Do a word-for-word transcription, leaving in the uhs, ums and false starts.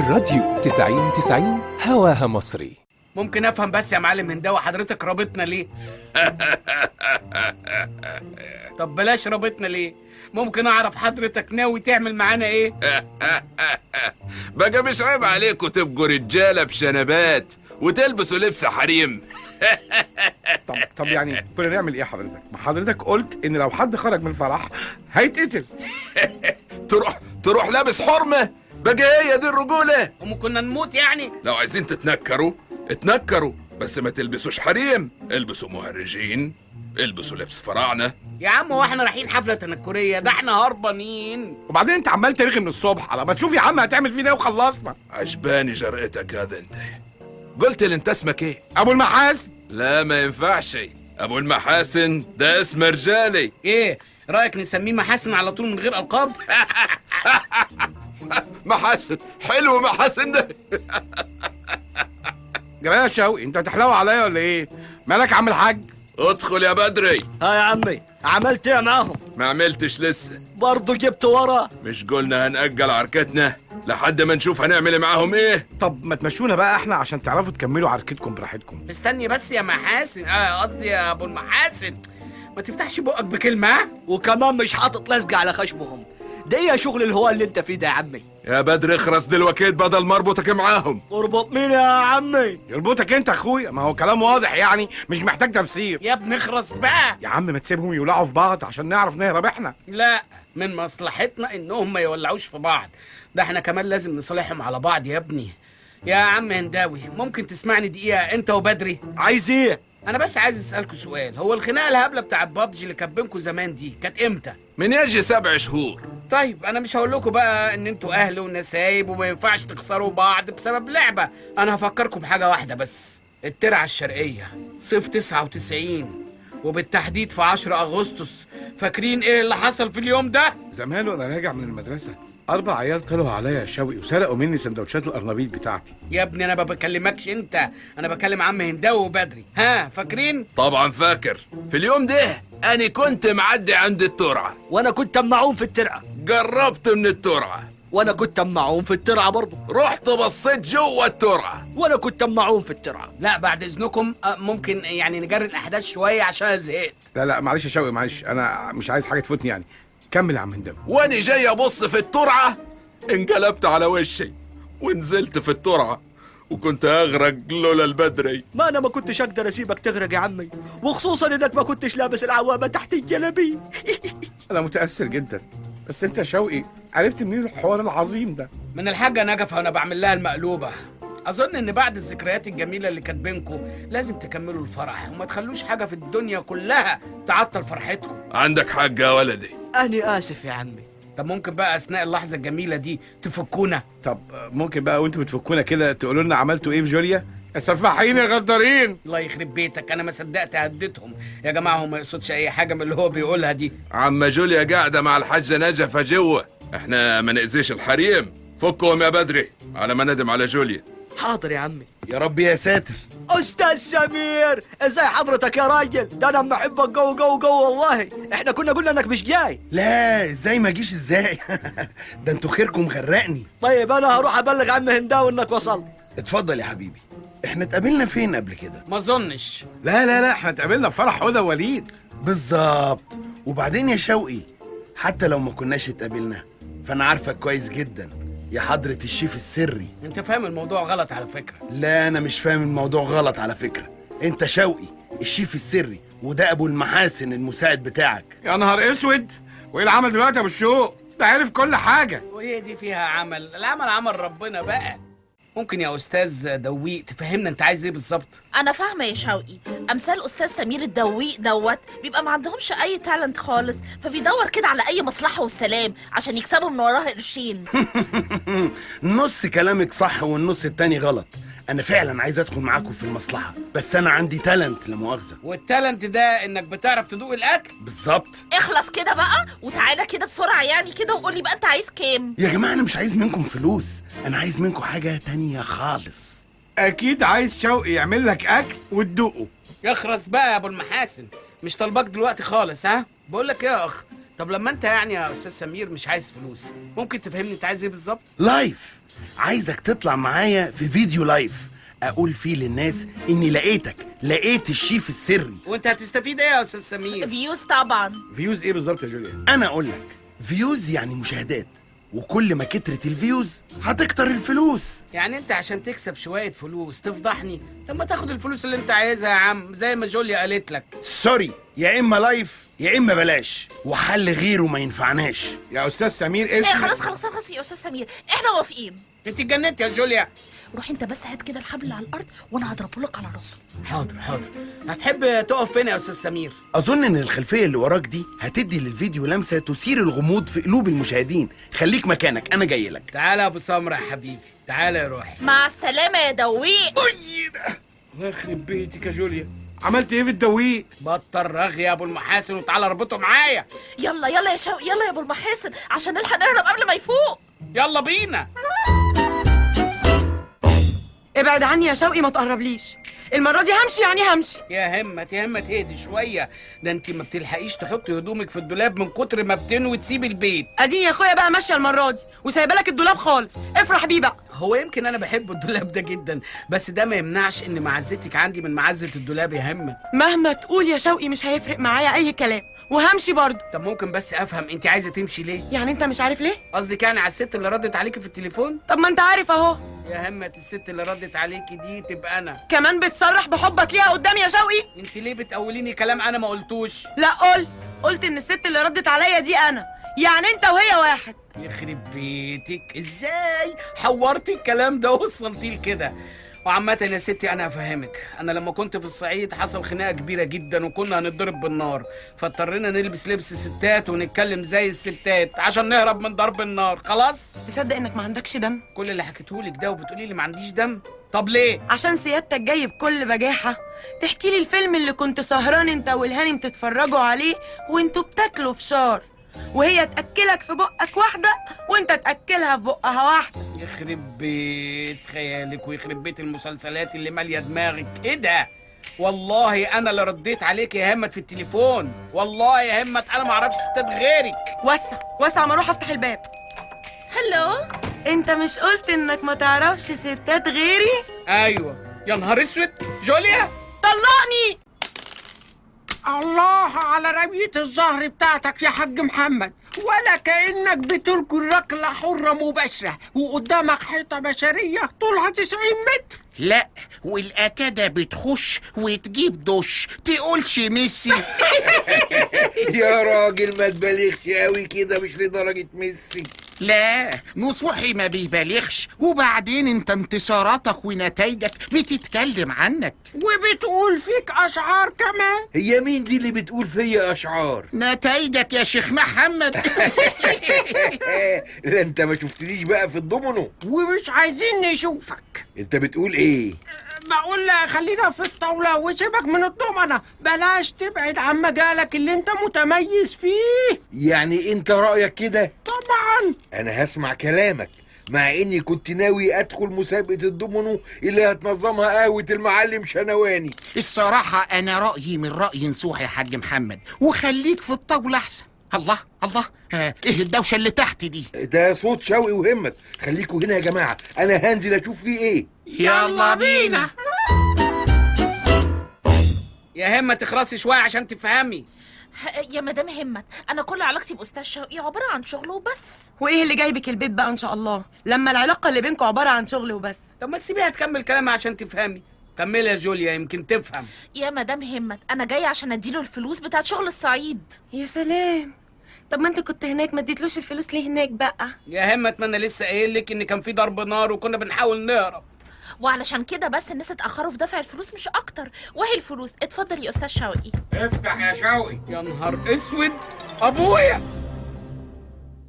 الراديو تسعين تسعين هواها مصري. ممكن افهم بس يا معلم هنداوي حضرتك رابطنا ليه؟ طب بلاش رابطنا ليه؟ ممكن اعرف حضرتك ناوي تعمل معانا ايه؟ بقى مش عيب عليكم تبقوا رجاله بشنبات وتلبسوا لبس حريم؟ طب طب يعني كنا نعمل ايه حضرتك؟ ما حضرتك قلت ان لو حد خرج من الفرح هيتقتل. تروح تروح لابس حرمه؟ بقى هي دي الرجوله؟ وممكن نموت يعني؟ لو عايزين تتنكروا اتنكروا، بس ما تلبسوش حريم، البسوا مهرجين، البسوا لبس فراعنه. يا عم هو احنا رايحين حفله تنكريه؟ ده احنا هربانين. وبعدين انت عمال ترغي من الصبح، على ما تشوف يا عم هتعمل فينا ايه وخلصنا. عجباني جرأتك هذا. انت قلت لي انت اسمك ايه؟ ابو المحاسن. لا ما ينفعش، ابو المحاسن ده اسم رجالي. ايه رايك نسميه محاسن على طول من غير القاب؟ محاسن حلو، محاسن ده. جرايه يا شوقي، انت هتحلو عليا ولا ايه؟ مالك يا عم الحاج؟ ادخل يا بدري. ها يا عمي، عملت ايه معاهم؟ ما عملتش لسه. برضو جبت ورا؟ مش قلنا هنأجل عركتنا لحد ما نشوف هنعمل معاهم ايه؟ طب ما تمشونا بقى احنا عشان تعرفوا تكملوا عركتكم براحتكم. استني بس يا محاسن، اه قصدي يا ابو المحاسن، ما تفتحش بقك بكلمه. وكمان مش حاطط لزقه على خشمهم. ده ايه شغل الهواء اللي انت فيه ده يا عمي؟ يا بدر اخرس دلوقتي بدل ما اربطك معاهم. اربط مين يا عمي؟ يربطك انت اخويا، ما هو كلام واضح يعني مش محتاج تفسير. يا ابني اخرس بقى يا عم ما تسيبهم يولعوا في بعض عشان نعرف نهرب احنا. لا، من مصلحتنا انهم ما يولعوش في بعض، ده احنا كمان لازم نصالحهم على بعض يا ابني. يا عم هنداوي ممكن تسمعني دقيقه انت وبدري؟ عايز ايه؟ انا بس عايز اسالكوا سؤال، هو الخناقه الهبله بتاعت بابجي اللي كانت بينكوا زمان دي كانت امتى؟ من يجي سبع شهور. طيب انا مش هقول لكم بقى ان انتوا اهل ونسايب وما ينفعش تخسروا بعض بسبب لعبه، انا هفكركم بحاجه واحده بس. الترعه الشرقيه صيف تسعة وتسعين وبالتحديد في عشرة اغسطس، فاكرين ايه اللي حصل في اليوم ده؟ زمان وانا راجع من المدرسه اربع عيال طلعوا عليا يا شوقي وسرقوا مني سندوتشات القرنبيط بتاعتي. يا ابني انا ما بكلمكش انت، انا بكلم عم هنداوي وبدري. ها فاكرين؟ طبعا فاكر. في اليوم ده انا كنت معدي عند الترعه، وانا كنت معهم في الترعه. قربت من الترعه، وانا كنت معهم في الترعه برضه. رحت بصيت جوه الترعه، وانا كنت معهم في الترعه. لا بعد اذنكم ممكن يعني نجري الاحداث شويه عشان زهقت. لا لا معلش يا شوقي، معلش انا مش عايز حاجه تفوتني يعني. كمل يا عم هنداوي. وانا جاي ابص في الترعه انقلبت على وشي ونزلت في الترعه وكنت اغرق لولا البدري. ما انا ما كنتش اقدر اسيبك تغرق يا عمي، وخصوصا انك ما كنتش لابس العوامه تحت الجلابيه. انا متاثر جدا، بس انت يا شوقي عرفت منين الحوار العظيم ده؟ من الحاجه نجفه وانا بعمل لها المقلوبه. اظن ان بعد الذكريات الجميله اللي كانت بينكم لازم تكملوا الفرح وما تخلوش حاجه في الدنيا كلها تعطل فرحتكم. عندك حق يا ولدي. أنا آسف يا عمي. طب ممكن بقى أثناء اللحظة الجميلة دي تفكونا؟ طب ممكن بقى وانتوا بتفكونا كده تقولوا لنا عملتوا ايه في جوليا؟ يا سفاحين يا غدارين. الله يخرب بيتك، أنا ما صدقت هديتهم. يا جماعة هو ما يقصدش أي حاجة من اللي هو بيقولها دي. عم جوليا قاعدة مع الحاجة نجفة جوه، احنا ما نأذيش الحريم. فكهم يا بدري على ما ندم على جوليا. حاضر يا عمي. يا رب يا ساتر. أستاذ سمير، ازاي حضرتك يا راجل؟ ده أنا محبك جو جو جو والله. احنا كنا قلنا إنك مش جاي. لا ازاي ما اجيش ازاي؟ ده انتوا خيركم غرقني. طيب أنا هروح أبلغ عم هنداوي إنك وصلت. اتفضل يا حبيبي. احنا اتقابلنا فين قبل كده؟ ما اظنش. لا لا لا احنا اتقابلنا في فرح هدى ووليد. بالظبط. وبعدين يا شوقي، حتى لو ما كناش اتقابلنا فانا عارفك كويس جدا يا حضرة الشيف السري. انت فاهم الموضوع غلط على فكرة. لا انا مش فاهم الموضوع غلط على فكرة. انت شوقي الشيف السري، وده ابو المحاسن المساعد بتاعك. يا نهار اسود، وايه العمل دلوقتي يا ابو الشوق؟ ده عارف كل حاجة. وهي دي فيها عمل؟ العمل عمل ربنا بقى. ممكن يا استاذ دويق تفهمنا انت عايز ايه بالظبط؟ انا فاهمه يا شوقي، امثال استاذ سمير الدويق دوت بيبقى ما عندهمش اي تالنت خالص، فبيدور كده على اي مصلحه والسلام عشان يكسبوا من وراها قرشين. نص كلامك صح والنص التاني غلط. انا فعلا عايز ادخل معاكم في المصلحه، بس انا عندي تالنت لا مؤاخذه. والتالنت ده انك بتعرف تدوق الاكل؟ بالظبط. اخلص كده بقى وتعالى كده بسرعه يعني كده وقول لي بقى انت عايز كام. يا جماعه انا مش عايز منكم فلوس، انا عايز منكم حاجه تانية خالص. اكيد عايز شوقي يعمل لك اكل وتدوقه. يخرس بقى يا ابو المحاسن، مش طالبك دلوقتي خالص. ها بقول لك ايه يا اخ، طب لما انت يعني يا استاذ سمير مش عايز فلوس، ممكن تفهمني انت عايز ايه بالظبط؟ لايف، عايزك تطلع معايا في فيديو لايف اقول فيه للناس اني لقيتك، لقيت الشيف السري. وانت هتستفيد ايه يا استاذ سمير؟ فيوز طبعا. فيوز ايه بالظبط يا جوليا؟ انا اقول لك، فيوز يعني مشاهدات، وكل ما كترت الفيوز هتكتر الفلوس. يعني انت عشان تكسب شويه فلوس تفضحني؟ طب ما تاخد الفلوس اللي انت عايزها يا عم، زي ما جوليا قالت لك. سوري، يا اما لايف يا اما بلاش، وحل غيره ما ينفعناش. يا استاذ سمير ايه اسم خلاص خلاص خلاص يا استاذ سمير، احنا موافقين. انت اتجننت يا جوليا. روح انت بس هات كده الحبل اللي على الارض وانا هضربه لك على راسه. حاضر حاضر. هتحب تقف فين يا استاذ سمير؟ اظن ان الخلفيه اللي وراك دي هتدي للفيديو لمسه تثير الغموض في قلوب المشاهدين. خليك مكانك، انا جاي لك. تعالى يا ابو سمره يا حبيبي، تعالى يا روحي. مع السلامه يا دويق. الله يخرب بيتك يا جوليا، عملت ايه في الدويق؟ بطل رغي يا ابو المحاسن وتعالى اربطه معايا. يلا يلا يا شوقي، يلا يا ابو المحاسن عشان نلحق نهرب قبل ما يفوق. يلا بينا. ابعد عني يا شوقي، ما تقربليش. المرة دي همشي يعني همشي. يا همت يا همت اهدي شوية، ده انت ما بتلحقيش تحطي هدومك في الدولاب من كتر ما بتنوي تسيبي البيت. اديني يا اخويا بقى ماشية المرة دي وسايبه لك الدولاب خالص، افرح بيه بقى. هو يمكن انا بحب الدولاب ده جدا، بس ده ما يمنعش ان معزتك عندي من معزة الدولاب يا همت. مهما تقول يا شوقي مش هيفرق معايا اي كلام، وهمشي برضه. طب ممكن بس افهم انت عايزة تمشي ليه؟ يعني انت مش عارف ليه؟ قصدك يعني على الست اللي ردت عليكي في التليفون؟ طب ما انت عارف اهو. يا همت الست اللي ردت عليكي دي تبقى انا. كمان بتصرح بحبك ليها قدامي يا شوقي؟ انت ليه بتقوليني كلام انا ما قلتوش؟ لا قلت قلت ان الست اللي ردت عليا دي انا، يعني انت وهي واحد. يخرب بيتك، ازاي حورتي الكلام ده ووصلتيه لكده؟ وعامة يا ستي أنا أفهمك، أنا لما كنت في الصعيد حصل خناقة كبيرة جدا وكنا هنتضرب بالنار، فاضطرينا نلبس لبس ستات ونتكلم زي الستات عشان نهرب من ضرب النار. خلاص؟ تصدق إنك ما عندكش دم؟ كل اللي حكيتهولك ده وبتقولي لي ما عنديش دم؟ طب ليه؟ عشان سيادتك جاي بكل بجاحة تحكي لي الفيلم اللي كنت سهران أنت والهانم تتفرجوا عليه وأنتوا بتاكلوا فشار، وهي تأكلك في بقك واحدة وأنت تأكلها في بقها واحدة. يخرب بيت خيالك ويخرب بيت المسلسلات اللي ماليه دماغك. ايه ده؟ والله انا اللي رديت عليك يا همت في التليفون، والله يا همت انا ما اعرفش ستات غيرك. وسع وسع ما اروح افتح الباب. هلو، انت مش قلت انك ما تعرفش ستات غيري؟ ايوه. يا نهار اسود، جوليا طلقني. الله على رمية الظهر بتاعتك يا حاج محمد، ولا كأنك بتلقي ركلة حرة مباشرة وقدامك حيطة بشرية طولها تسعين متر. لا، والأكادة بتخش وتجيب دش تقولش ميسي. يا راجل ما تبالغش قوي كده، مش لدرجة ميسي. لا، نصوحي ما بيبالغش، وبعدين انت انتصاراتك ونتائجك بتتكلم عنك وبتقول فيك أشعار كمان. هي مين دي اللي بتقول فيا أشعار؟ نتائجك يا شيخ محمد. لا انت ما شفتنيش بقى في الضمنو، ومش عايزين نشوفك. انت بتقول ايه؟ بقول خلينا في الطاولة وسيبك من الضمنة، بلاش تبعد عن مجالك اللي انت متميز فيه. يعني انت رأيك كده؟ طبعا. انا هسمع كلامك، مع اني كنت ناوي ادخل مسابقة الضمنو اللي هتنظمها قهوة المعلم شنواني. الصراحة انا رأيي من رأي نصوح يا حاج محمد، وخليك في الطاولة احسن. الله الله، آه ايه الدوشة اللي تحت دي؟ ده صوت شوقي وهمت. خليكوا هنا يا جماعة، انا هنزل اشوف فيه ايه. يلا بينا. يا همة تخرسي شوية عشان تفهمي. يا مدام همت، انا كل علاقتي باستاذ شوقي عباره عن شغل وبس. وايه اللي جايبك البيت بقى ان شاء الله لما العلاقه اللي بينكم عباره عن شغل وبس؟ طب ما تسيبيها تكمل كلامها عشان تفهمي. كملي يا جوليا يمكن تفهم. يا مدام همت، انا جايه عشان اديله الفلوس بتاعت شغل الصعيد. يا سلام، طب ما انت كنت هناك، ما اديتلوش الفلوس ليه هناك بقى؟ يا همت ما انا لسه قايل لك ان كان في ضرب نار وكنا بنحاول نهرب، وعلشان كده بس الناس اتاخروا في دفع الفلوس مش اكتر. وهي الفلوس. اتفضل يا استاذ شوقي. افتح يا شوقي. يا نهار اسود، ابويا